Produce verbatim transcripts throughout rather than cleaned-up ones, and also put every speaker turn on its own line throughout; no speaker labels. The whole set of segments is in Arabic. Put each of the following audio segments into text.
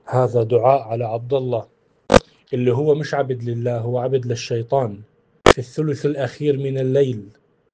هذا دعاء على عبد الله اللي هو مش عبد لله، هو عبد للشيطان، في الثلث الأخير من الليل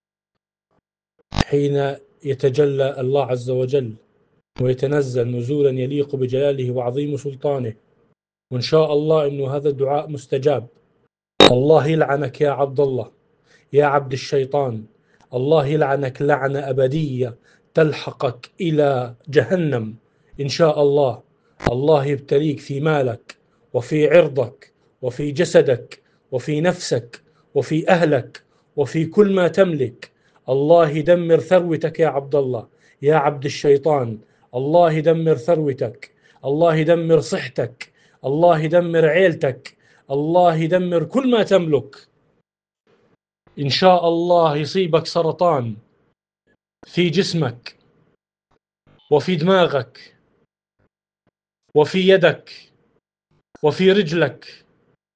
حين يتجلى الله عز وجل ويتنزل نزولا يليق بجلاله وعظيم سلطانه. وإن شاء الله إنه هذا الدعاء مستجاب. الله يلعنك يا عبد الله يا عبد الشيطان، الله يلعنك لعنة أبدية تلحقك إلى جهنم إن شاء الله. الله يبتليك في مالك وفي عرضك وفي جسدك وفي نفسك وفي أهلك وفي كل ما تملك. الله يدمر ثروتك يا عبد الله يا عبد الشيطان، الله يدمر ثروتك، الله يدمر صحتك، الله يدمر عيلتك، الله يدمر كل ما تملك. إن شاء الله يصيبك سرطان في جسمك وفي دماغك وفي يدك وفي رجلك.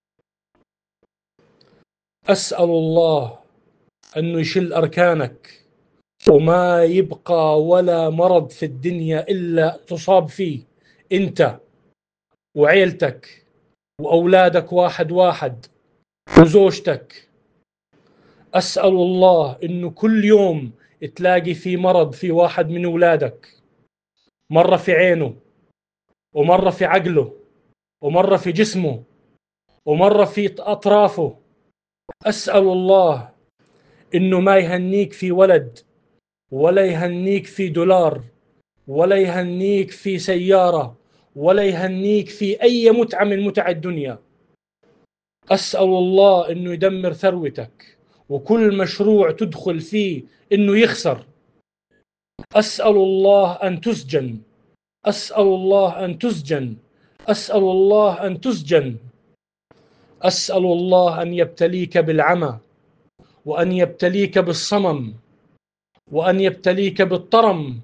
أسأل الله أنه يشل أركانك وما يبقى ولا مرض في الدنيا إلا تصاب فيه أنت وعيلتك وأولادك واحد واحد وزوجتك. أسأل الله أنه كل يوم تلاقي في مرض في واحد من أولادك، مرة في عينه ومرة في عقله ومرة في جسمه ومرة في أطرافه. أسأل الله إنه ما يهنيك في ولد ولا يهنيك في دولار ولا يهنيك في سيارة ولا يهنيك في أي متعة من متع الدنيا. أسأل الله إنه يدمر ثروتك وكل مشروع تدخل فيه إنه يخسر. أسأل الله أن تسجن، أسأل الله أن تسجن، أسأل الله أن تسجن. أسأل الله أن يبتليك بالعمى وأن يبتليك بالصمم وأن يبتليك بالطرم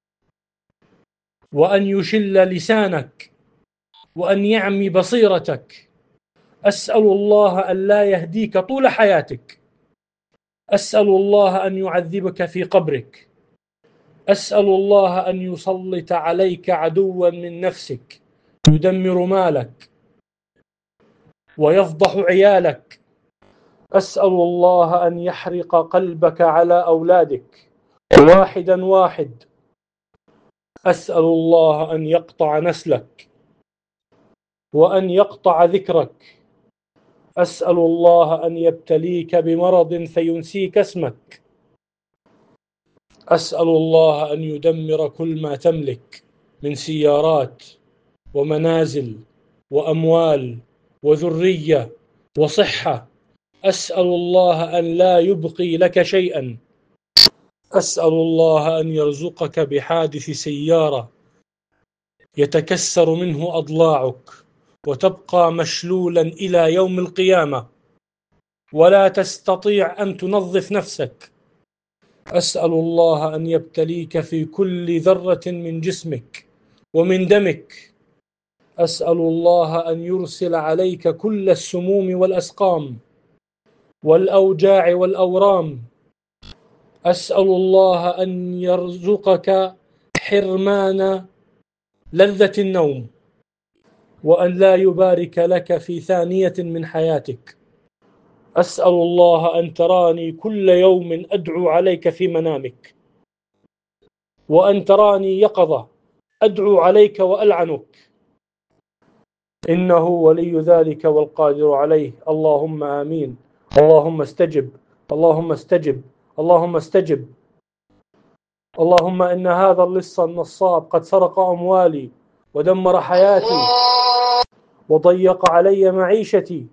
وأن يشل لسانك وأن يعمي بصيرتك. أسأل الله أن لا يهديك طول حياتك. أسأل الله أن يعذبك في قبرك. أسأل الله أن يسلط عليك عدوا من نفسك يدمر مالك ويفضح عيالك. أسأل الله أن يحرق قلبك على أولادك واحدا واحد. أسأل الله أن يقطع نسلك وأن يقطع ذكرك. أسأل الله أن يبتليك بمرض فينسيك اسمك. أسأل الله أن يدمر كل ما تملك من سيارات ومنازل وأموال وذرية وصحة. أسأل الله أن لا يبقي لك شيئا. أسأل الله أن يرزقك بحادث سيارة يتكسر منه أضلاعك وتبقى مشلولا إلى يوم القيامة ولا تستطيع أن تنظف نفسك. أسأل الله أن يبتليك في كل ذرة من جسمك ومن دمك. أسأل الله أن يرسل عليك كل السموم والأسقام والأوجاع والأورام. أسأل الله أن يرزقك حرمان لذة النوم وأن لا يبارك لك في ثانية من حياتك. أسأل الله أن تراني كل يوم أدعو عليك في منامك وأن تراني يقظة أدعو عليك وألعنك، إنه ولي ذلك والقادر عليه. اللهم آمين. اللهم استجب، اللهم استجب، اللهم استجب. اللهم إن هذا اللص النصاب قد سرق أموالي ودمر حياتي وضيق علي معيشتي.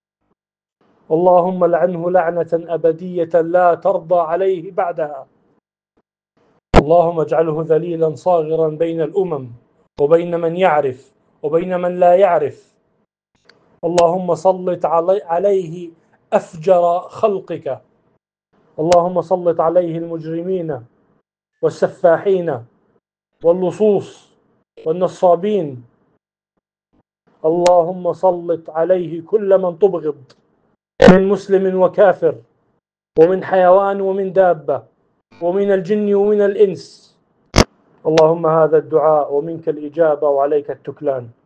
اللهم لعنه لعنة أبدية لا ترضى عليه بعدها. اللهم اجعله ذليلا صاغرا بين الأمم وبين من يعرف وبين من لا يعرف. اللهم سلط علي عليه أفجر خلقك. اللهم سلط عليه المجرمين والسفاحين واللصوص والنصابين. اللهم سلط عليه كل من تبغض من مسلم وكافر ومن حيوان ومن دابة ومن الجن ومن الإنس. اللهم هذا الدعاء ومنك الإجابة وعليك التكلان.